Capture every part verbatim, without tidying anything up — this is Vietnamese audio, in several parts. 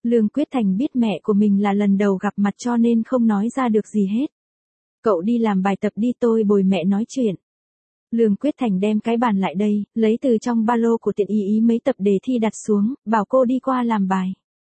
Lương Quyết Thành biết mẹ của mình là lần đầu gặp mặt cho nên không nói ra được gì hết. Cậu đi làm bài tập đi, tôi bồi mẹ nói chuyện. Lương Quyết Thành đem cái bàn lại đây, lấy từ trong ba lô của Tiện Y Ý mấy tập đề thi đặt xuống, bảo cô đi qua làm bài.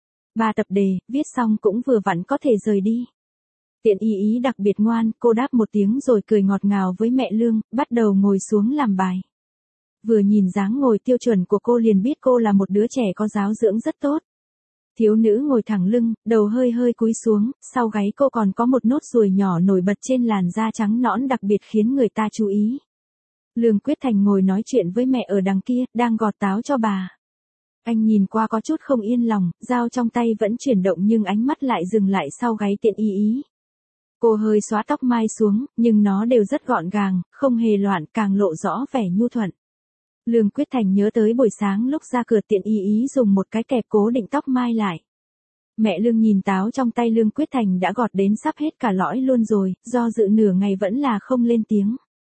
Ba tập đề, viết xong cũng vừa vặn có thể rời đi. Tiện Y Ý đặc biệt ngoan, cô đáp một tiếng rồi cười ngọt ngào với mẹ Lương, bắt đầu ngồi xuống làm bài. Vừa nhìn dáng ngồi tiêu chuẩn của cô liền biết cô là một đứa trẻ có giáo dưỡng rất tốt. Thiếu nữ ngồi thẳng lưng, đầu hơi hơi cúi xuống, sau gáy cô còn có một nốt ruồi nhỏ nổi bật trên làn da trắng nõn đặc biệt khiến người ta chú ý. Lương Quyết Thành ngồi nói chuyện với mẹ ở đằng kia, đang gọt táo cho bà. Anh nhìn qua có chút không yên lòng, dao trong tay vẫn chuyển động nhưng ánh mắt lại dừng lại sau gáy Tiện Y Ý. Cô hơi xóa tóc mai xuống, nhưng nó đều rất gọn gàng, không hề loạn, càng lộ rõ vẻ nhu thuận. Lương Quyết Thành nhớ tới buổi sáng lúc ra cửa Tiện Y Ý dùng một cái kẹp cố định tóc mai lại. Mẹ Lương nhìn táo trong tay Lương Quyết Thành đã gọt đến sắp hết cả lõi luôn rồi, do dự nửa ngày vẫn là không lên tiếng.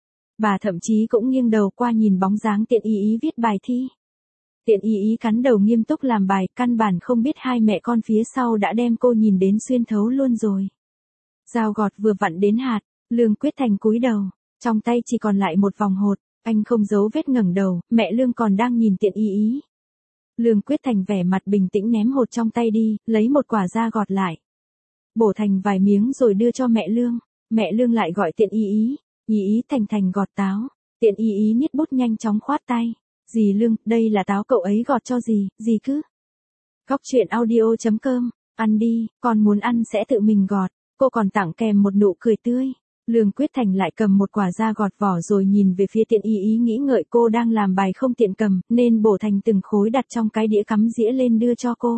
Bà thậm chí cũng nghiêng đầu qua nhìn bóng dáng Tiện Y Ý viết bài thi. Tiện Y Ý cắn đầu nghiêm túc làm bài, căn bản không biết hai mẹ con phía sau đã đem cô nhìn đến xuyên thấu luôn rồi. Dao gọt vừa vặn đến hạt, Lương Quyết Thành cúi đầu, trong tay chỉ còn lại một vòng hột, anh không giấu vết ngẩng đầu, mẹ Lương còn đang nhìn Tiện Y Ý. Lương Quyết Thành vẻ mặt bình tĩnh ném hột trong tay đi, lấy một quả ra gọt lại. Bổ thành vài miếng rồi đưa cho mẹ Lương, mẹ Lương lại gọi Tiện Y Ý, Y Ý Thành Thành gọt táo, Tiện Y Ý niết bút nhanh chóng khoát tay, dì Lương, đây là táo cậu ấy gọt cho dì, dì cứ. Góc truyện audio chấm com, ăn đi, con muốn ăn sẽ tự mình gọt, cô còn tặng kèm một nụ cười tươi. Lương Quyết Thành lại cầm một quả ra gọt vỏ rồi nhìn về phía Tiện Y Ý nghĩ ngợi cô đang làm bài không tiện cầm, nên bổ thành từng khối đặt trong cái đĩa cắm dĩa lên đưa cho cô.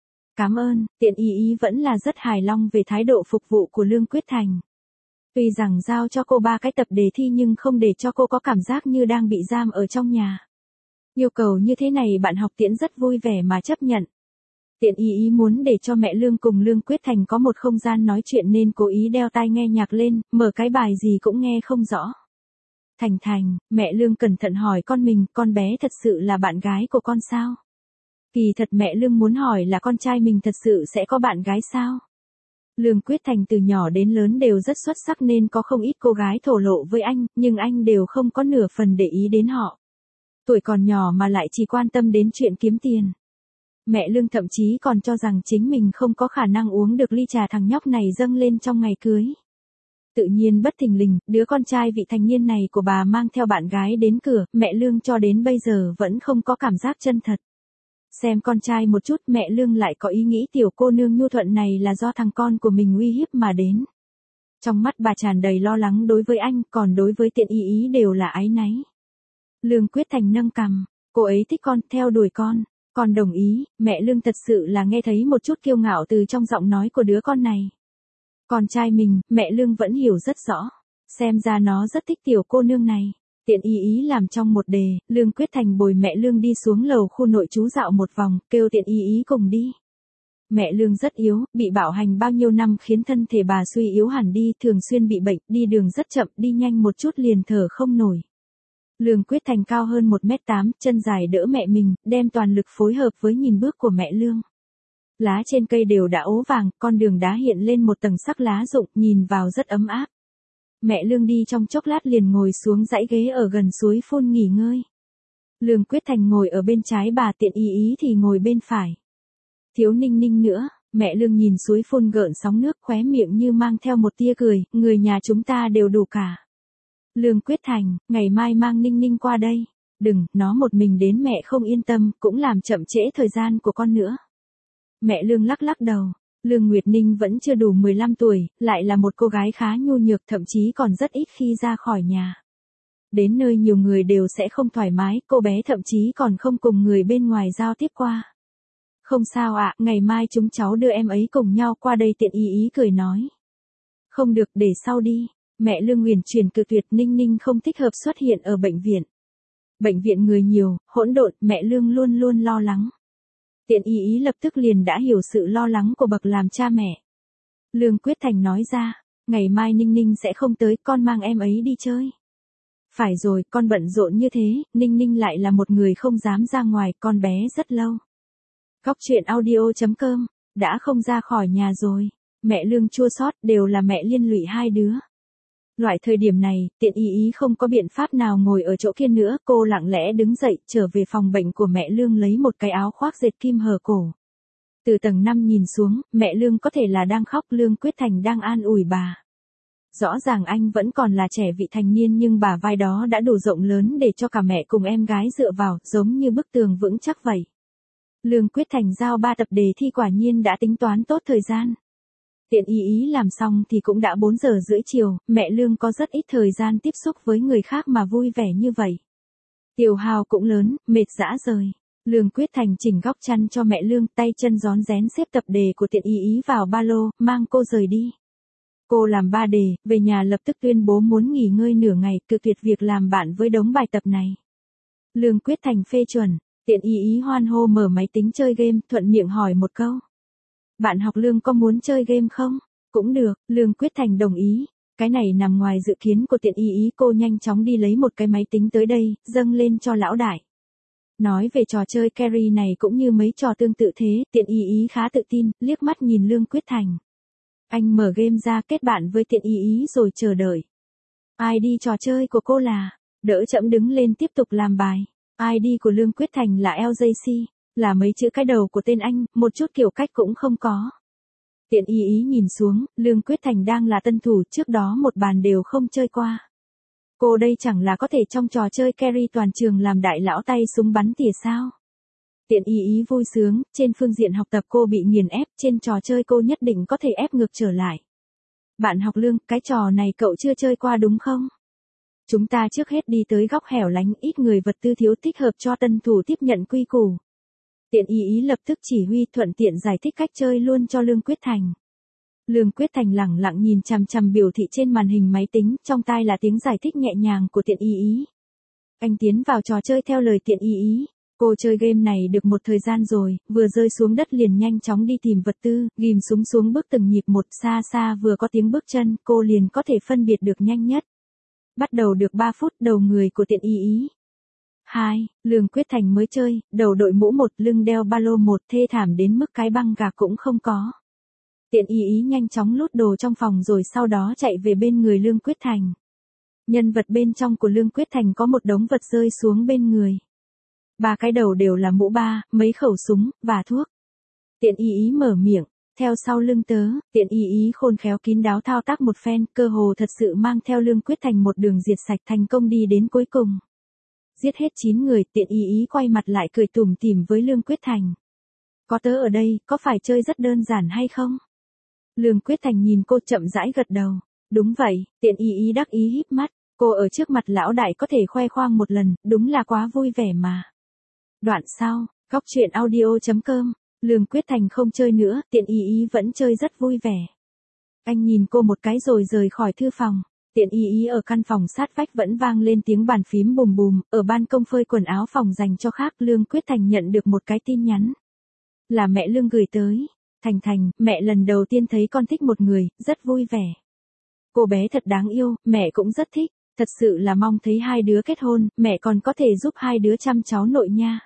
Cảm ơn, Tiện Y Ý vẫn là rất hài lòng về thái độ phục vụ của Lương Quyết Thành. Tuy rằng giao cho cô ba cái tập đề thi nhưng không để cho cô có cảm giác như đang bị giam ở trong nhà. Yêu cầu như thế này bạn học Tiễn rất vui vẻ mà chấp nhận. Tiện Y Ý muốn để cho mẹ Lương cùng Lương Quyết Thành có một không gian nói chuyện nên cố ý đeo tai nghe nhạc lên, mở cái bài gì cũng nghe không rõ. Thành Thành, mẹ Lương cẩn thận hỏi con mình, con bé thật sự là bạn gái của con sao? Kỳ thật mẹ Lương muốn hỏi là con trai mình thật sự sẽ có bạn gái sao? Lương Quyết Thành từ nhỏ đến lớn đều rất xuất sắc nên có không ít cô gái thổ lộ với anh, nhưng anh đều không có nửa phần để ý đến họ. Tuổi còn nhỏ mà lại chỉ quan tâm đến chuyện kiếm tiền. Mẹ Lương thậm chí còn cho rằng chính mình không có khả năng uống được ly trà thằng nhóc này dâng lên trong ngày cưới. Tự nhiên bất thình lình, đứa con trai vị thành niên này của bà mang theo bạn gái đến cửa, mẹ Lương cho đến bây giờ vẫn không có cảm giác chân thật. Xem con trai một chút, mẹ Lương lại có ý nghĩ tiểu cô nương nhu thuận này là do thằng con của mình uy hiếp mà đến. Trong mắt bà tràn đầy lo lắng đối với anh, còn đối với Tiện Y Ý đều là áy náy. Lương Quyết Thành nâng cằm, cô ấy thích con, theo đuổi con. Con đồng ý, mẹ Lương thật sự là nghe thấy một chút kiêu ngạo từ trong giọng nói của đứa con này. Con trai mình, mẹ Lương vẫn hiểu rất rõ. Xem ra nó rất thích tiểu cô nương này. Tiện Y Ý làm trong một đề, Lương Quyết Thành bồi mẹ Lương đi xuống lầu khu nội trú dạo một vòng, kêu Tiện Y Ý cùng đi. Mẹ Lương rất yếu, bị bạo hành bao nhiêu năm khiến thân thể bà suy yếu hẳn đi, thường xuyên bị bệnh, đi đường rất chậm, đi nhanh một chút liền thở không nổi. Lương Quyết Thành cao hơn một mét tám, chân dài đỡ mẹ mình, đem toàn lực phối hợp với nhìn bước của mẹ Lương. Lá trên cây đều đã ố vàng, con đường đá hiện lên một tầng sắc lá rụng, nhìn vào rất ấm áp. Mẹ Lương đi trong chốc lát liền ngồi xuống dãy ghế ở gần suối phun nghỉ ngơi. Lương Quyết Thành ngồi ở bên trái bà, Tiện Y Ý thì ngồi bên phải. Thiếu Ninh Ninh nữa, mẹ Lương nhìn suối phun gợn sóng nước khóe miệng như mang theo một tia cười, người nhà chúng ta đều đủ cả. Lương Quyết Thành, ngày mai mang Ninh Ninh qua đây. Đừng, nó một mình đến mẹ không yên tâm, cũng làm chậm trễ thời gian của con nữa. Mẹ Lương lắc lắc đầu. Lương Nguyệt Ninh vẫn chưa đủ mười lăm tuổi, lại là một cô gái khá nhu nhược, thậm chí còn rất ít khi ra khỏi nhà. Đến nơi nhiều người đều sẽ không thoải mái, cô bé thậm chí còn không cùng người bên ngoài giao tiếp qua. Không sao ạ, ngày mai chúng cháu đưa em ấy cùng nhau qua đây, Tiện Y Ý cười nói. Không được, để sau đi. Mẹ Lương huyền chuyển cự tuyệt, Ninh Ninh không thích hợp xuất hiện ở bệnh viện. Bệnh viện người nhiều, hỗn độn, mẹ Lương luôn luôn lo lắng. Tiện Y Ý lập tức liền đã hiểu sự lo lắng của bậc làm cha mẹ. Lương Quyết Thành nói ra, ngày mai Ninh Ninh sẽ không tới, con mang em ấy đi chơi. Phải rồi, con bận rộn như thế, Ninh Ninh lại là một người không dám ra ngoài, con bé rất lâu. Góc truyện audio chấm com, đã không ra khỏi nhà rồi. Mẹ Lương chua xót, đều là mẹ liên lụy hai đứa. Loại thời điểm này, Tiện Y Y không có biện pháp nào ngồi ở chỗ kia nữa, cô lặng lẽ đứng dậy, trở về phòng bệnh của mẹ Lương lấy một cái áo khoác dệt kim hở cổ. Từ tầng năm nhìn xuống, mẹ Lương có thể là đang khóc, Lương Quyết Thành đang an ủi bà. Rõ ràng anh vẫn còn là trẻ vị thành niên nhưng bả vai đó đã đủ rộng lớn để cho cả mẹ cùng em gái dựa vào, giống như bức tường vững chắc vậy. Lương Quyết Thành giao ba tập đề thi quả nhiên đã tính toán tốt thời gian. Tiện Y Y làm xong thì cũng đã bốn giờ rưỡi chiều, mẹ Lương có rất ít thời gian tiếp xúc với người khác mà vui vẻ như vậy. Tiểu Hào cũng lớn, mệt dã rời. Lương Quyết Thành chỉnh góc chăn cho mẹ Lương, tay chân rón rén xếp tập đề của Tiện Y Y vào ba lô, mang cô rời đi. Cô làm ba đề, về nhà lập tức tuyên bố muốn nghỉ ngơi nửa ngày, cự tuyệt việc làm bạn với đống bài tập này. Lương Quyết Thành phê chuẩn, Tiện Y Y hoan hô mở máy tính chơi game, thuận miệng hỏi một câu. Bạn học Lương có muốn chơi game không? Cũng được, Lương Quyết Thành đồng ý. Cái này nằm ngoài dự kiến của Tiện Y Y, cô nhanh chóng đi lấy một cái máy tính tới đây, dâng lên cho lão đại. Nói về trò chơi carry này cũng như mấy trò tương tự thế, Tiện Y Y khá tự tin, liếc mắt nhìn Lương Quyết Thành. Anh mở game ra kết bạn với Tiện Y Y rồi chờ đợi. i đê trò chơi của cô là, đỡ chậm đứng lên tiếp tục làm bài. i đê của Lương Quyết Thành là lờ gi xê, là mấy chữ cái đầu của tên anh, một chút kiểu cách cũng không có. Tiện Y Y nhìn xuống, Lương Quyết Thành đang là tân thủ, trước đó một bàn đều không chơi qua. Cô đây chẳng là có thể trong trò chơi carry toàn trường làm đại lão tay súng bắn tỉa sao? Tiện Y Y vui sướng, trên phương diện học tập cô bị nghiền ép, trên trò chơi cô nhất định có thể ép ngược trở lại. Bạn học Lương, cái trò này cậu chưa chơi qua đúng không? Chúng ta trước hết đi tới góc hẻo lánh, ít người vật tư thiếu, thích hợp cho tân thủ tiếp nhận quy củ. Tiện Y Y lập tức chỉ huy, thuận tiện giải thích cách chơi luôn cho Lương Quyết Thành. Lương Quyết Thành lẳng lặng nhìn chằm chằm biểu thị trên màn hình máy tính, trong tai là tiếng giải thích nhẹ nhàng của Tiện Y Y. Anh tiến vào trò chơi theo lời Tiện Y Y. Cô chơi game này được một thời gian rồi, vừa rơi xuống đất liền nhanh chóng đi tìm vật tư, ghim súng xuống bước từng nhịp một, xa xa vừa có tiếng bước chân, cô liền có thể phân biệt được nhanh nhất. Bắt đầu được ba phút, đầu người của Tiện Y Y. hai. Lương Quyết Thành mới chơi, đầu đội mũ một, lưng đeo ba lô một, thê thảm đến mức cái băng gạc cũng không có. Tiện Y Y nhanh chóng lút đồ trong phòng rồi sau đó chạy về bên người Lương Quyết Thành. Nhân vật bên trong của Lương Quyết Thành có một đống vật rơi xuống bên người. Ba cái đầu đều là mũ ba, mấy khẩu súng, và thuốc. Tiện Y Y mở miệng, theo sau lưng tớ, Tiện Y Y khôn khéo kín đáo thao tác một phen, cơ hồ thật sự mang theo Lương Quyết Thành một đường diệt sạch, thành công đi đến cuối cùng. Giết hết chín người, Tiện Y Y quay mặt lại cười tủm tỉm với Lương Quyết Thành. Có tớ ở đây, có phải chơi rất đơn giản hay không? Lương Quyết Thành nhìn cô chậm rãi gật đầu. Đúng vậy, Tiện Y Y đắc ý híp mắt, cô ở trước mặt lão đại có thể khoe khoang một lần, đúng là quá vui vẻ mà. Đoạn sau, góc truyện audio chấm com, Lương Quyết Thành không chơi nữa, Tiện Y Y vẫn chơi rất vui vẻ. Anh nhìn cô một cái rồi rời khỏi thư phòng. Tiện Y Y ở căn phòng sát vách vẫn vang lên tiếng bàn phím bùm bùm, ở ban công phơi quần áo phòng dành cho khác, Lương Quyết Thành nhận được một cái tin nhắn. Là mẹ Lương gửi tới. Thành Thành, mẹ lần đầu tiên thấy con thích một người, rất vui vẻ. Cô bé thật đáng yêu, mẹ cũng rất thích, thật sự là mong thấy hai đứa kết hôn, mẹ còn có thể giúp hai đứa chăm cháu nội nha.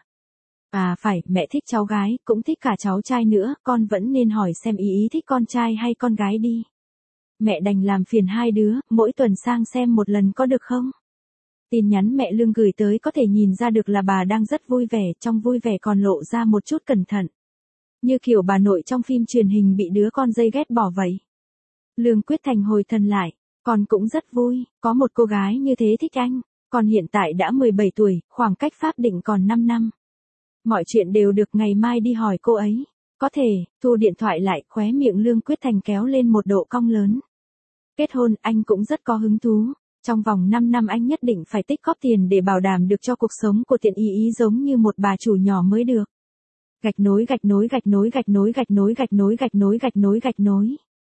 À phải, mẹ thích cháu gái, cũng thích cả cháu trai nữa, con vẫn nên hỏi xem Y Y thích con trai hay con gái đi. Mẹ đành làm phiền hai đứa, mỗi tuần sang xem một lần có được không? Tin nhắn mẹ Lương gửi tới có thể nhìn ra được là bà đang rất vui vẻ, trong vui vẻ còn lộ ra một chút cẩn thận. Như kiểu bà nội trong phim truyền hình bị đứa con dây ghét bỏ vậy. Lương Quyết Thành hồi thần lại, con cũng rất vui, có một cô gái như thế thích anh, con hiện tại đã mười bảy tuổi, khoảng cách pháp định còn năm năm. Mọi chuyện đều được, ngày mai đi hỏi cô ấy. Có thể, thu điện thoại lại, khóe miệng Lương Quyết Thành kéo lên một độ cong lớn. Kết hôn, anh cũng rất có hứng thú. Trong vòng năm năm anh nhất định phải tích góp tiền để bảo đảm được cho cuộc sống của Tiện Y Y giống như một bà chủ nhỏ mới được. Gạch nối gạch nối gạch nối gạch nối gạch nối gạch nối gạch nối gạch nối gạch nối.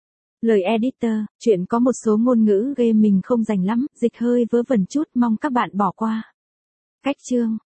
Lời editor, chuyện có một số ngôn ngữ game mình không rành lắm, dịch hơi vớ vẩn chút, mong các bạn bỏ qua. Cách chương